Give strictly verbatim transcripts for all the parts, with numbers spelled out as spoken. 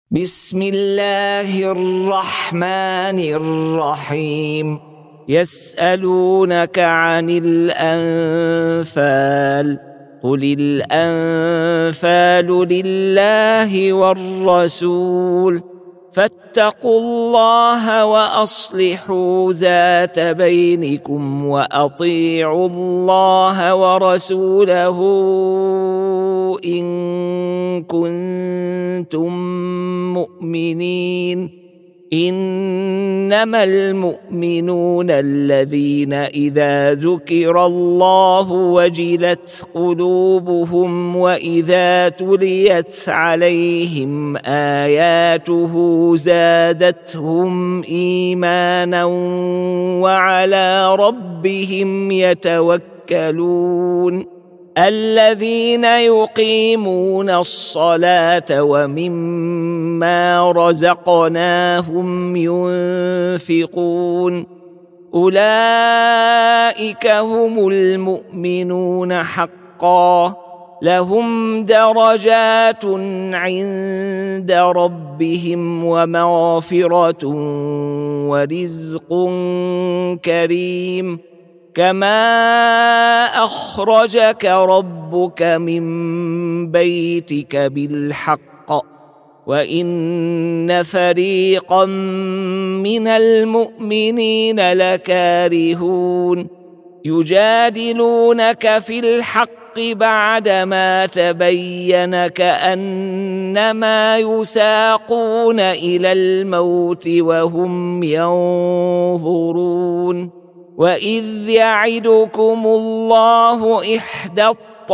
بسم الله الرحمن الرحيم. يسألونك عن الأنفال، قل الأنفال لله والرسول، فاتقوا الله وأصلحوا ذات بينكم وأطيعوا الله ورسوله إن كنتم مؤمنين. إنما المؤمنون الذين إذا ذكر الله وجلت قلوبهم وإذا تليت عليهم آياته زادتهم إيمانا وعلى ربهم يتوكلون. الذين يقيمون الصلاة ومما رزقناهم ينفقون، أولئك هم المؤمنون حقا، لهم درجات عند ربهم ومغفرة ورزق كريم. كما أخرجك ربك من بيتك بالحق وإن فريقا من المؤمنين لكارهون. يجادلونك في الحق بعدما تبين كأنما يساقون إلى الموت وهم ينظرون. وإذ يعدكم الله إحدى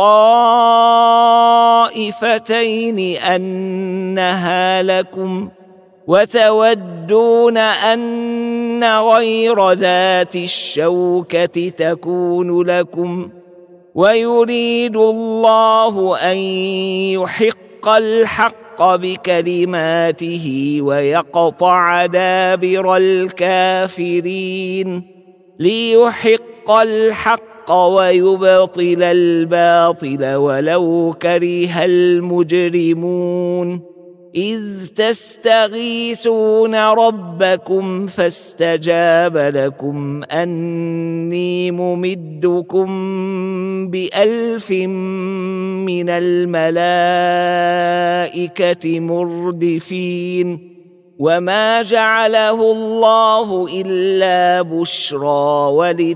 الطائفتين أنها لكم وتودون أن غير ذات الشوكة تكون لكم، ويريد الله أن يحق الحق بكلماته ويقطع دابر الكافرين، ليحق الحق ويبطل الباطل ولو كره المجرمون. إذ تستغيثون ربكم فاستجاب لكم أني ممدكم بألف من الملائكة مردفين. وما جعله الله إلا بشرى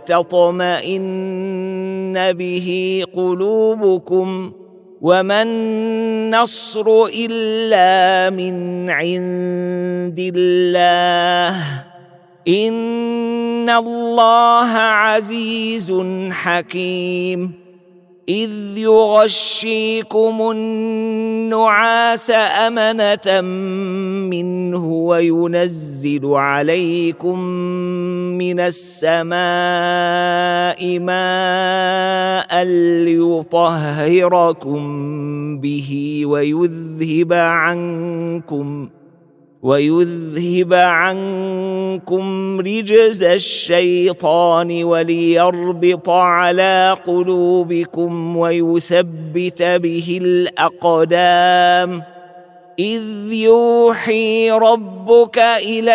ولتطمئن به قلوبكم، وما النصر إلا من عند الله، إن الله عزيز حكيم. إذ يغشيكم النعاس أمنة منه وينزل عليكم من السماء ماء ليطهركم به ويذهب عنكم ويذهب عنكم رجز الشيطان وليربط على قلوبكم ويثبت به الأقدام. إذ يوحي ربك إلى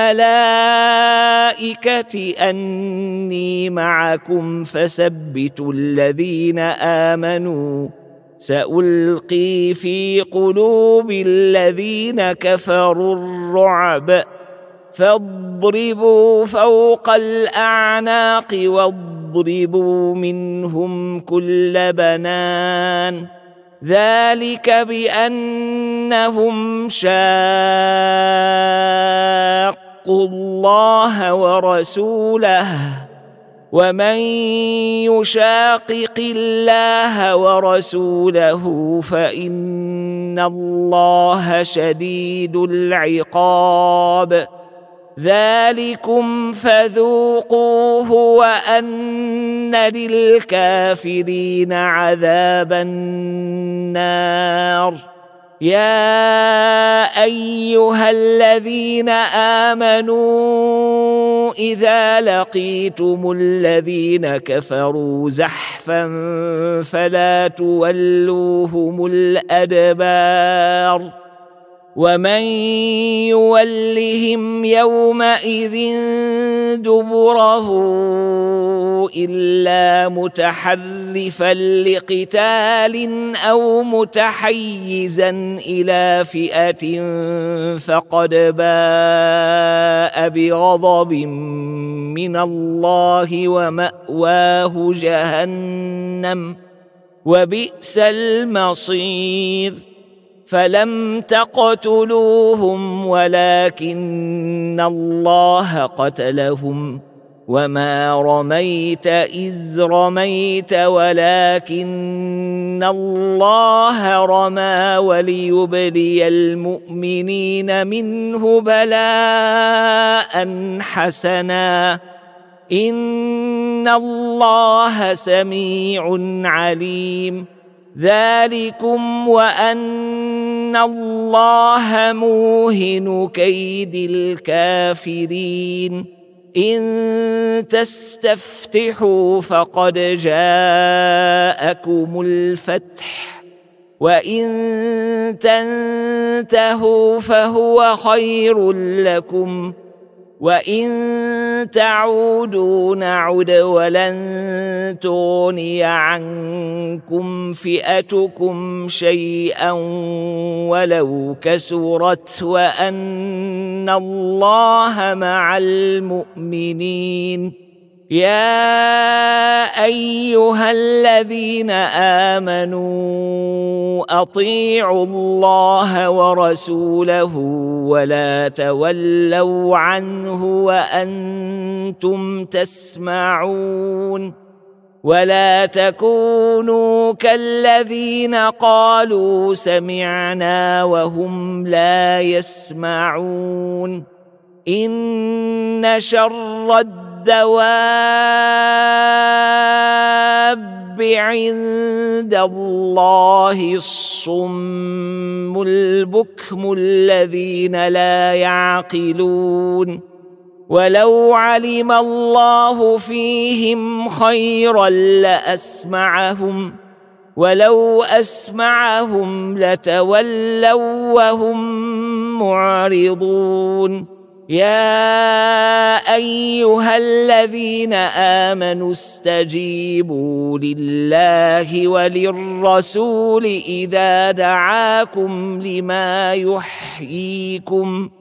الملائكة أني معكم فثبتوا الذين آمنوا، سألقي في قلوب الذين كفروا الرعب، فاضربوا فوق الأعناق واضربوا منهم كل بنان، ذلك بأنهم شاقوا الله ورسوله، ومن يشاقق الله ورسوله فإن الله شديد العقاب. ذلكم فذوقوه وأن للكافرين عذاب النار. يا أيها الذين آمنوا إذا لقيتم الذين كفروا زحفا فلا تولوهم الأدبار ومن يولهم يومئذ دبره إلا متحرفا لقتال أو متحيزا إلى فئة فقد باء بغضب من الله ومأواه جهنم وبئس المصير فلم تقتلوهم ولكن الله قتلهم وما رميت إذ رميت ولكن الله رمى وليبلي المؤمنين منه بلاء حسنا إن الله سميع عليم ذلكم وأن الله موهن كيد الكافرين إن تستفتحوا فقد جاءكم الفتح وإن تنتهوا فهو خير لكم وإن تعودوا نعد ولن تغني عنكم فئتكم شيئا ولو كثرت وأن الله مع المؤمنين يا أيها الذين آمنوا أطيعوا الله ورسوله ولا تولوا عنه وأنتم تسمعون ولا تكونوا كالذين قالوا سمعنا وهم لا يسمعون إن شر الدواب عند الله الصم البكم الذين لا يعقلون ولو علم الله فيهم خيرا لأسمعهم ولو أسمعهم لتولوا وهم معرضون يا أيها الذين آمنوا استجيبوا لله وللرسول إذا دعاكم لما يحييكم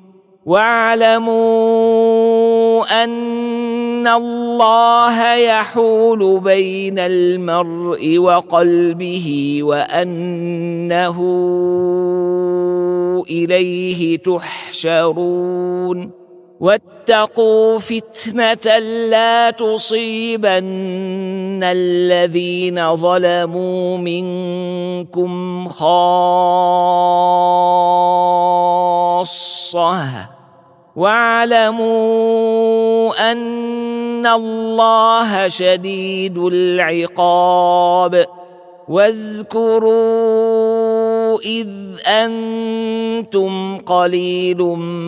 واعلموا أن الله يحول بين المرء وقلبه وأنه إليه تحشرون واتقوا فتنة لا تصيبن الذين ظلموا منكم خاصة واعلموا أن الله شديد العقاب واذكروا إذ أنتم قليل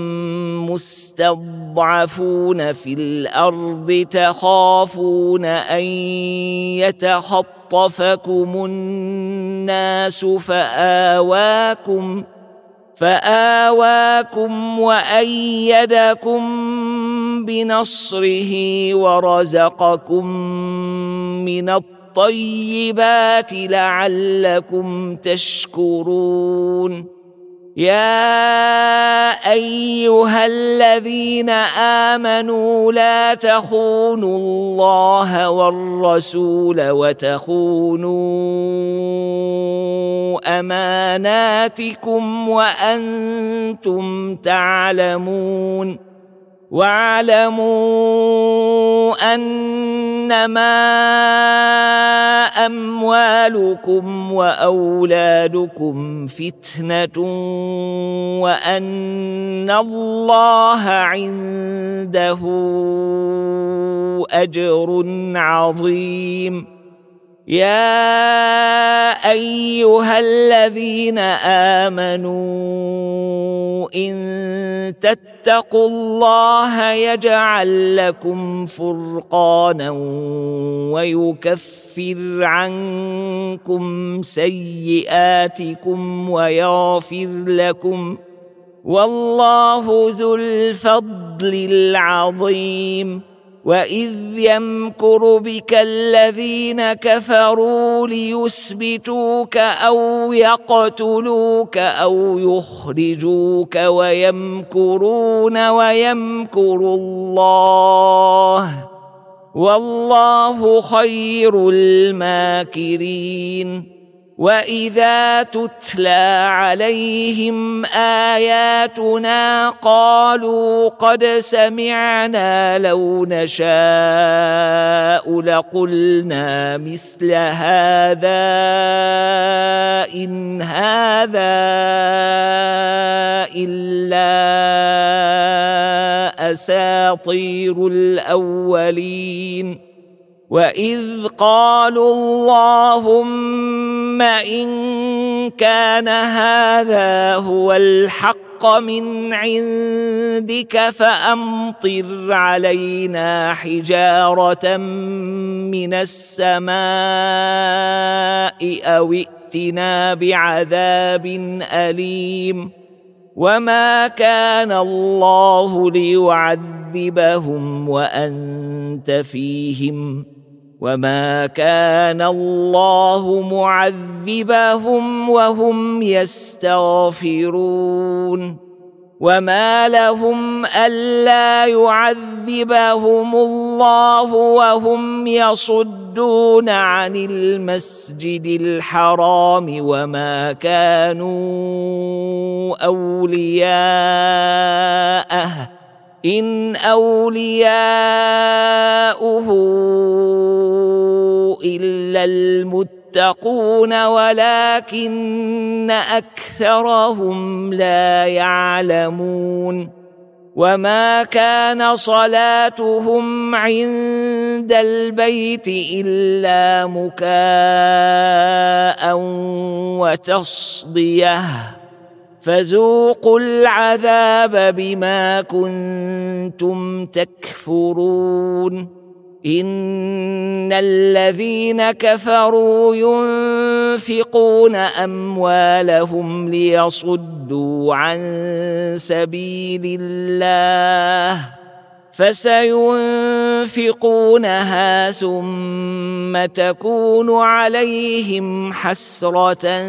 مستضعفون في الأرض تخافون أن يتخطفكم الناس فآواكم فآواكم وأيدكم بنصره ورزقكم من الطيبات لعلكم تشكرون يا أيها الذين آمنوا لا تخونوا الله والرسول وتخونوا أماناتكم وأنتم تعلمون واعلموا أنما أموالكم وأولادكم فتنة وأن الله عنده أجر عظيم يا أيها الذين آمنوا إن تتقوا الله يجعل لكم فرقانا ويكفر عنكم سيئاتكم ويغفر لكم والله ذو الفضل العظيم. وإذ يمكر بك الذين كفروا ليثبتوك أو يقتلوك أو يخرجوك ويمكرون ويمكر الله والله خير الماكرين. وإذا تتلى عليهم آياتنا قالوا قد سمعنا لو نشاء لقلنا مثل هذا إن هذا إلا أساطير الأولين. وإذ قالوا اللهم إن كان هذا هو الحق من عندك فأمطر علينا حجارة من السماء أو ائتنا بعذاب أليم. وما كان الله ليعذبهم وأنت فيهم وما كان الله معذبهم وهم يستغفرون. وما لهم ألا يعذبهم الله وهم يصدون عن المسجد الحرام وما كانوا أولياءه إن أولياؤه إلا المتقون ولكن أكثرهم لا يعلمون. وما كان صلاتهم عند البيت إلا مكاء وتصديه فذوقوا العذاب بما كنتم تكفرون. إن الذين كفروا ينفقون أموالهم ليصدوا عن سبيل الله فسينفقونها ثم تكون عليهم حسرة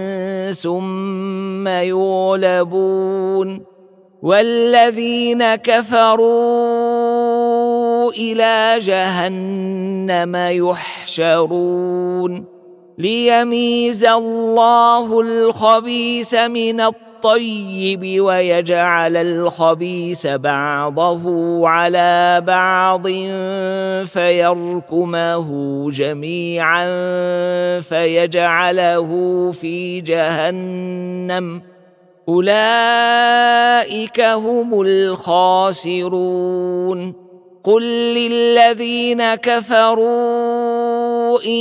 ثم يغلبون والذين كفروا إلى جهنم يحشرون ليميز الله الخبيث من الطيب ويجعل الخبيث بعضه على بعض فيركمه جميعا فيجعله في جهنم أولئك هم الخاسرون. قل للذين كفروا إن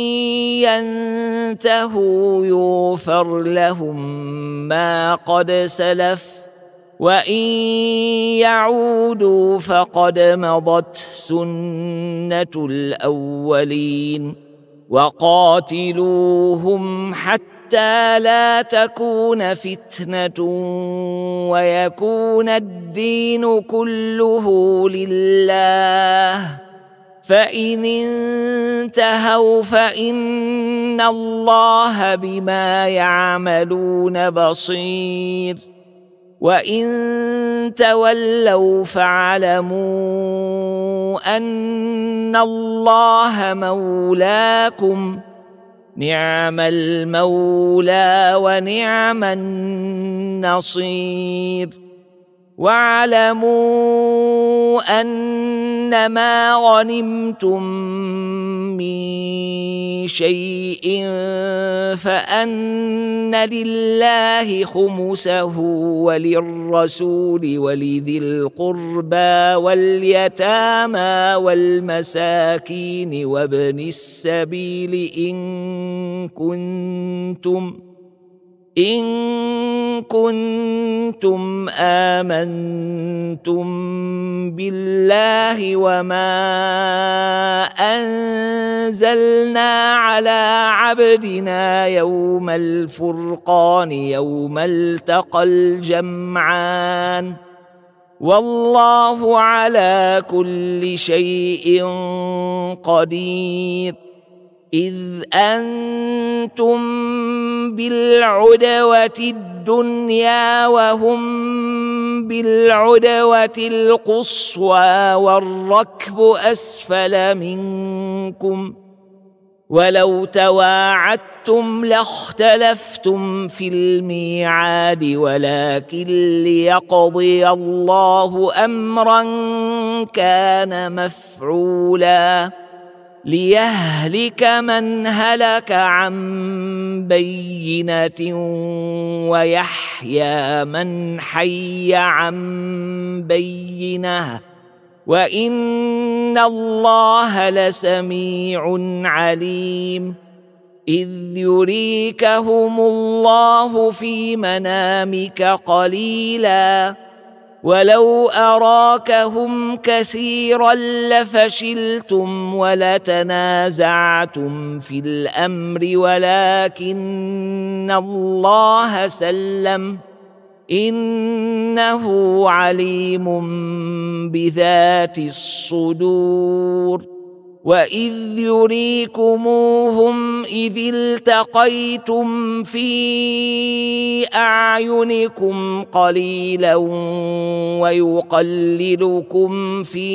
ينتهوا يغفر لهم ما قد سلف وإن يعودوا فقد مضت سنة الأولين. وقاتلوهم حتى حتى لا تكون فتنة ويكون الدين كله لله فإن انتهوا فإن الله بما يعملون بصير وإن تولوا فاعلموا أن الله مولاكم نعم المولى ونعم النصير. واعلموا أنما غنمتم من شيء فأن لله خمسه وللرسول ولذي القربى واليتامى والمساكين وابن السبيل إن كنتم إن كنتم آمنتم بالله وما أنزلنا على عبدنا يوم الفرقان يوم التقى الجمعان والله على كل شيء قدير. إذ أنتم بالعدوة الدنيا وهم بالعدوة القصوى والركب أسفل منكم ولو تواعدتم لاختلفتم في الميعاد ولكن ليقضي الله أمرا كان مفعولا ليهلك من هلك عن بينة ويحيى من حي عن بينة وإن الله لسميع عليم. إذ يريكهم الله في منامك قليلاً ولو أراكهم كثيرا لفشلتم ولتنازعتم في الأمر ولكن الله سلم إنه عليم بذات الصدور. وإذ يريكموهم إذ التقيتم في أعينكم قليلا ويقللكم في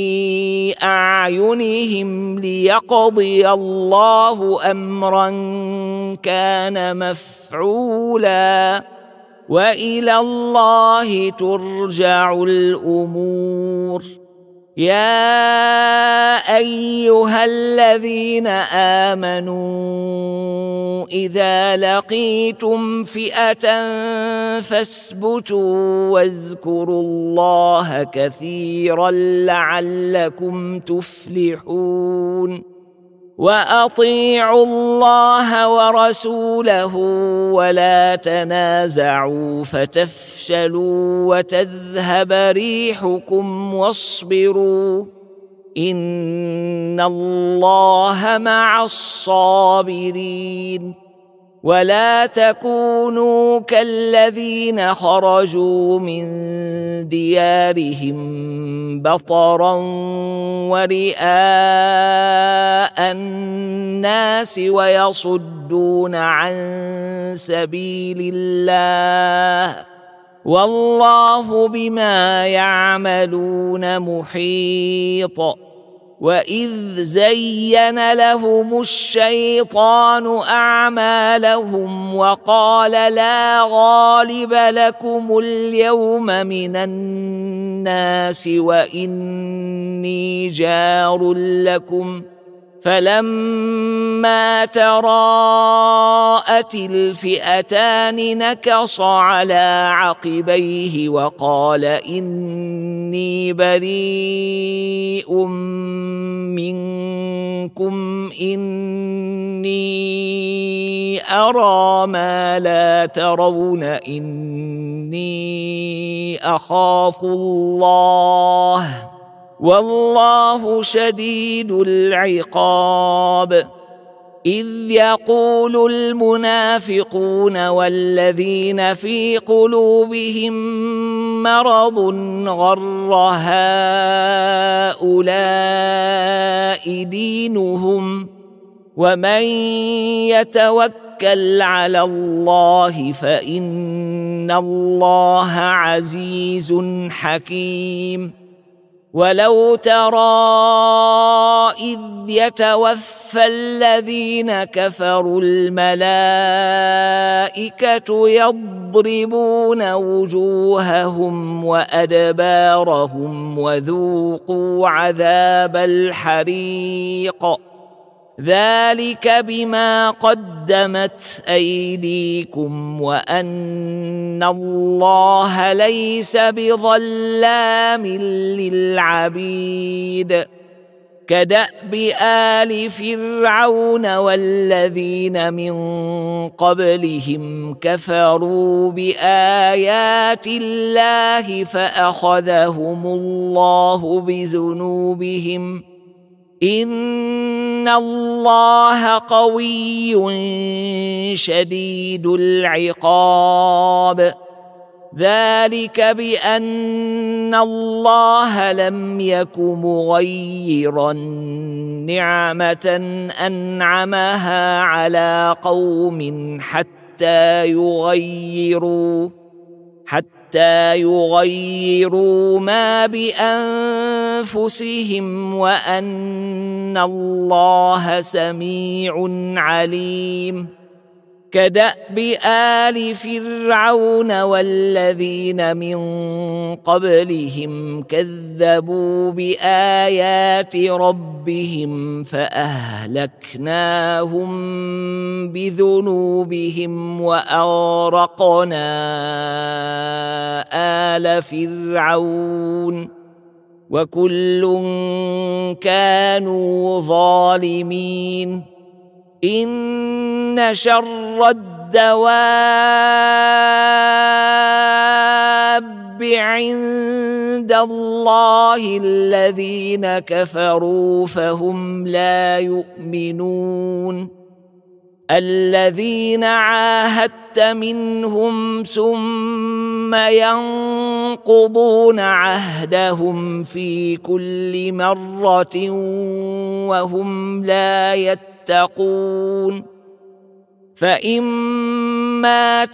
أعينهم ليقضي الله أمرا كان مفعولا وإلى الله ترجع الأمور. يا أيها الذين آمنوا إذا لقيتم فئة فاثبتوا واذكروا الله كثيرا لعلكم تفلحون. وأطيعوا الله ورسوله ولا تنازعوا فتفشلوا وتذهب ريحكم واصبروا إن الله مع الصابرين. ولا تكونوا كالذين خرجوا من ديارهم بطرا ورئاء الناس ويصدون عن سبيل الله والله بما يعملون محيط. وإذ زين لهم الشيطان أعمالهم وقال لا غالب لكم اليوم من الناس وإني جار لكم فلما تراءت الفئتان نكص على عقبيه وقال إني بريء منكم إني أرى ما لا ترون إني أخاف الله والله شديد العقاب. إذ يقول المنافقون والذين في قلوبهم مرض غر هؤلاء دينهم ومن يتوكل على الله فإن الله عزيز حكيم. ولو ترى إذ يتوفى الذين كفروا الملائكة يضربون وجوههم وأدبارهم وذوقوا عذاب الحريق ذلك بما قدمت أيديكم وأن الله ليس بظلام للعبيد. كدأب آل فرعون والذين من قبلهم كفروا بآيات الله فأخذهم الله بذنوبهم إن الله قوي شديد العقاب ذلك بأن الله لم يك مغيرا نعمة أنعمها على قوم حتى يغيروا حتى يغيروا ما بأنفسهم وأن الله سميع عليم كدأب آل فرعون والذين من قبلهم كذبوا بآيات ربهم فأهلكناهم بذنوبهم وأغرقنا آل فرعون وكل كانوا ظالمين إن شر الدواب عند الله الذين كفروا فهم لا يؤمنون الذين عاهدت منهم ثم ينقضون عهدهم في كل مرة وهم لا يتقون يتقون فإما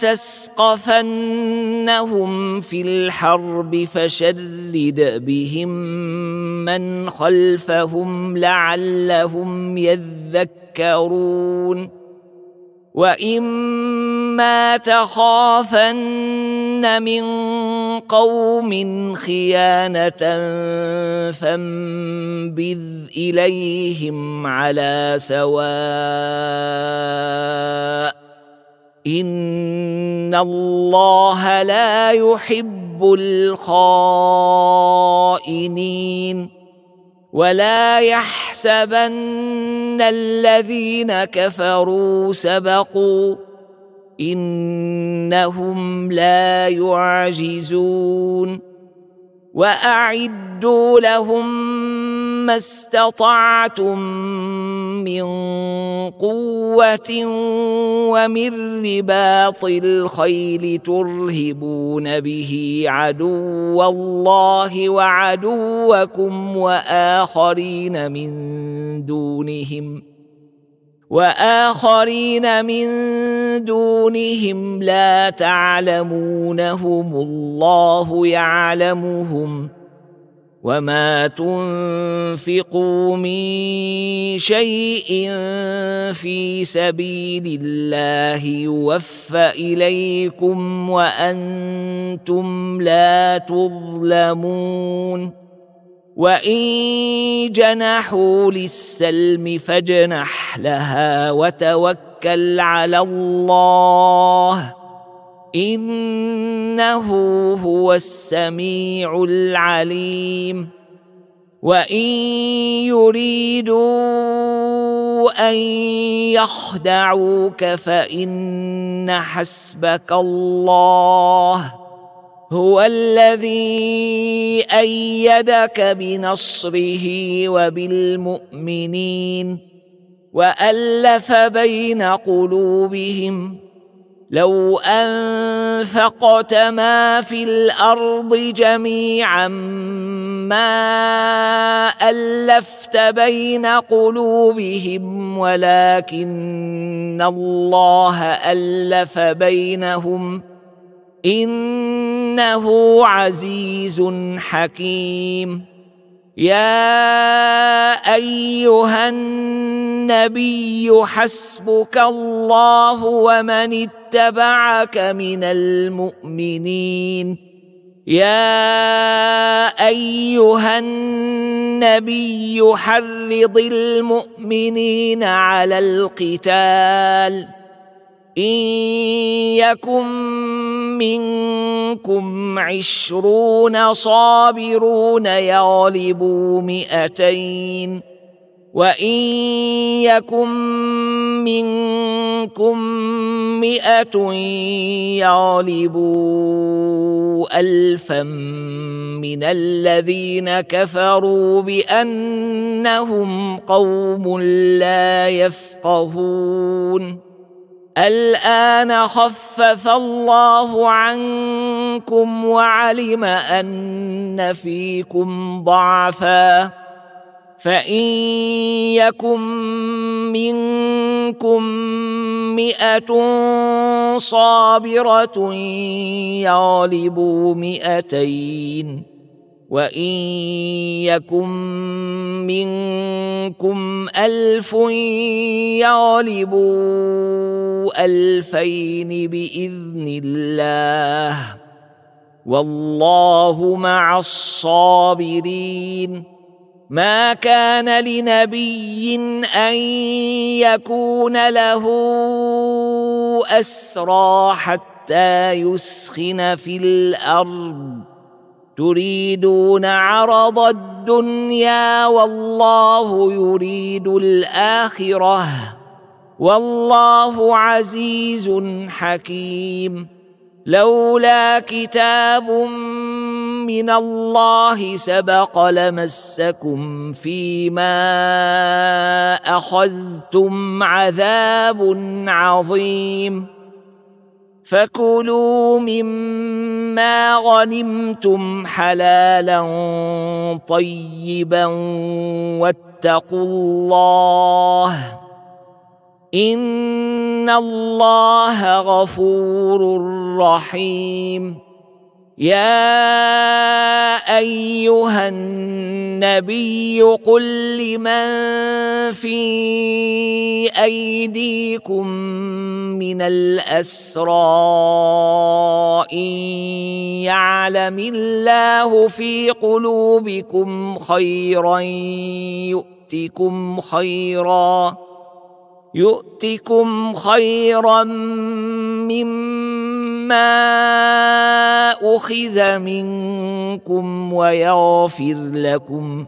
تثقفنهم في الحرب فشرد بهم من خلفهم لعلهم يذكرون وإما تخافن من قوم خيانة فانبذ إليهم على سواء إن الله لا يحب الخائنين ولا يحسبن الذين كفروا سبقوا إنهم لا يعجزون وأعدوا لهم ما استطعتم من قوة ومن رباط الخيل ترهبون به عدو الله وعدوكم وآخرين من دونهم وآخرين من دونهم لا تعلمونهم الله يعلمهم وما تنفقوا من شيء في سبيل الله يوفى إليكم وأنتم لا تظلمون وإن جنحوا للسلم فاجنح لها وتوكل على الله إنه هو السميع العليم وإن يريدوا أن يخدعوك فإن حسبك الله هو الذي أيدك بنصره وبالمؤمنين وألف بين قلوبهم لو أنفقت ما في الأرض جميعا ما ألفت بين قلوبهم ولكن الله ألف بينهم إنه عزيز حكيم يا أيها النبي حسبك الله ومن اتبعك من المؤمنين يا أيها النبي حرض المؤمنين على القتال إن يكن منكم عشرون صابرون يغلبوا مئتين وإن يكن منكم مئة يغلبوا ألفا من الذين كفروا بأنهم قوم لا يفقهون الآن خفف الله عنكم وعلم أن فيكم ضعفا فإن يكن منكم مئة صابرة يغلبوا مئتين وإن يكن منكم ألف يغلبوا ألفين بإذن الله والله مع الصابرين ما كان لنبي أن يكون له أسرى حتى يسخن في الأرض تريدون عرض الدنيا والله يريد الآخرة والله عزيز حكيم لولا كتاب من الله سبق لمسكم فيما أخذتم عذاب عظيم فكلوا مما غنمتم حلالا طيبا واتقوا الله إن الله غفور رحيم يا أيها النبي قل لمن في أيديكم من الأسرى إن يعلم الله في قلوبكم خيرا يؤتكم خيرا يؤتكم خيرا مما أخذ منكم ويغفر لكم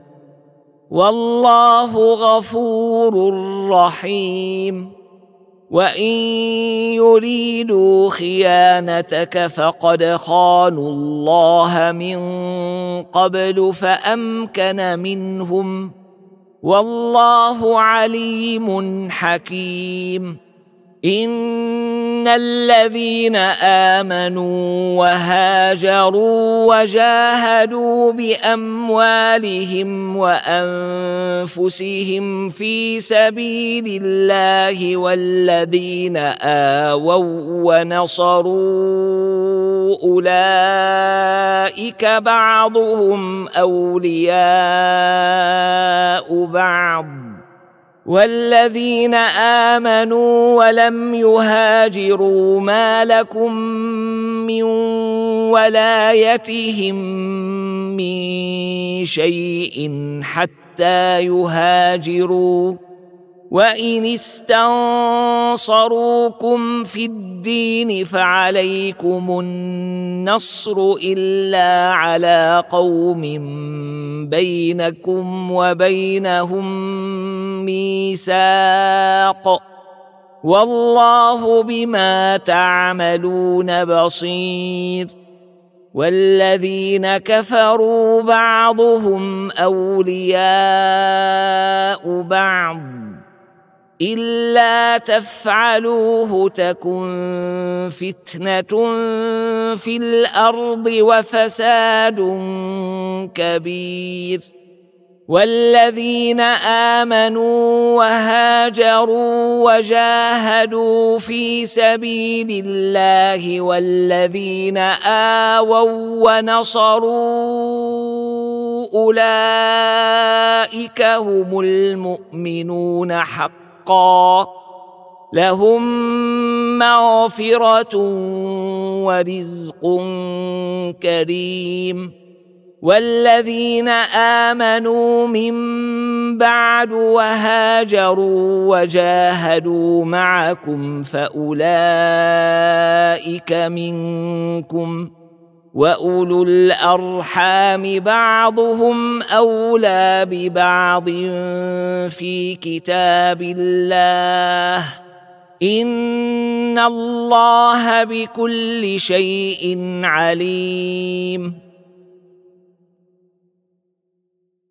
والله غفور رحيم وإن يريدوا خيانتك فقد خانوا الله من قبل فأمكن منهم والله عليم حكيم إن الذين آمنوا وهاجروا وجاهدوا بأموالهم وأنفسهم في سبيل الله والذين آووا ونصروا أولئك بعضهم أولياء بعض والذين آمنوا ولم يهاجروا ما لكم من ولايتهم من شيء حتى يهاجروا وإن استنصروكم في الدين فعليكم النصر إلا على قوم بينكم وبينهم ميثاق والله بما تعملون بصير والذين كفروا بعضهم أولياء بعض إلا تفعلوه تكن فتنة في الأرض وفساد كبير والذين آمنوا وهاجروا وجاهدوا في سبيل الله والذين آووا ونصروا أولئك هم المؤمنون حقا لهم مغفرة ورزق كريم والذين آمنوا من بعد وهاجروا وجاهدوا معكم فأولئك منكم وأولو الأرحام بعضهم أولى ببعض في كتاب الله إن الله بكل شيء عليم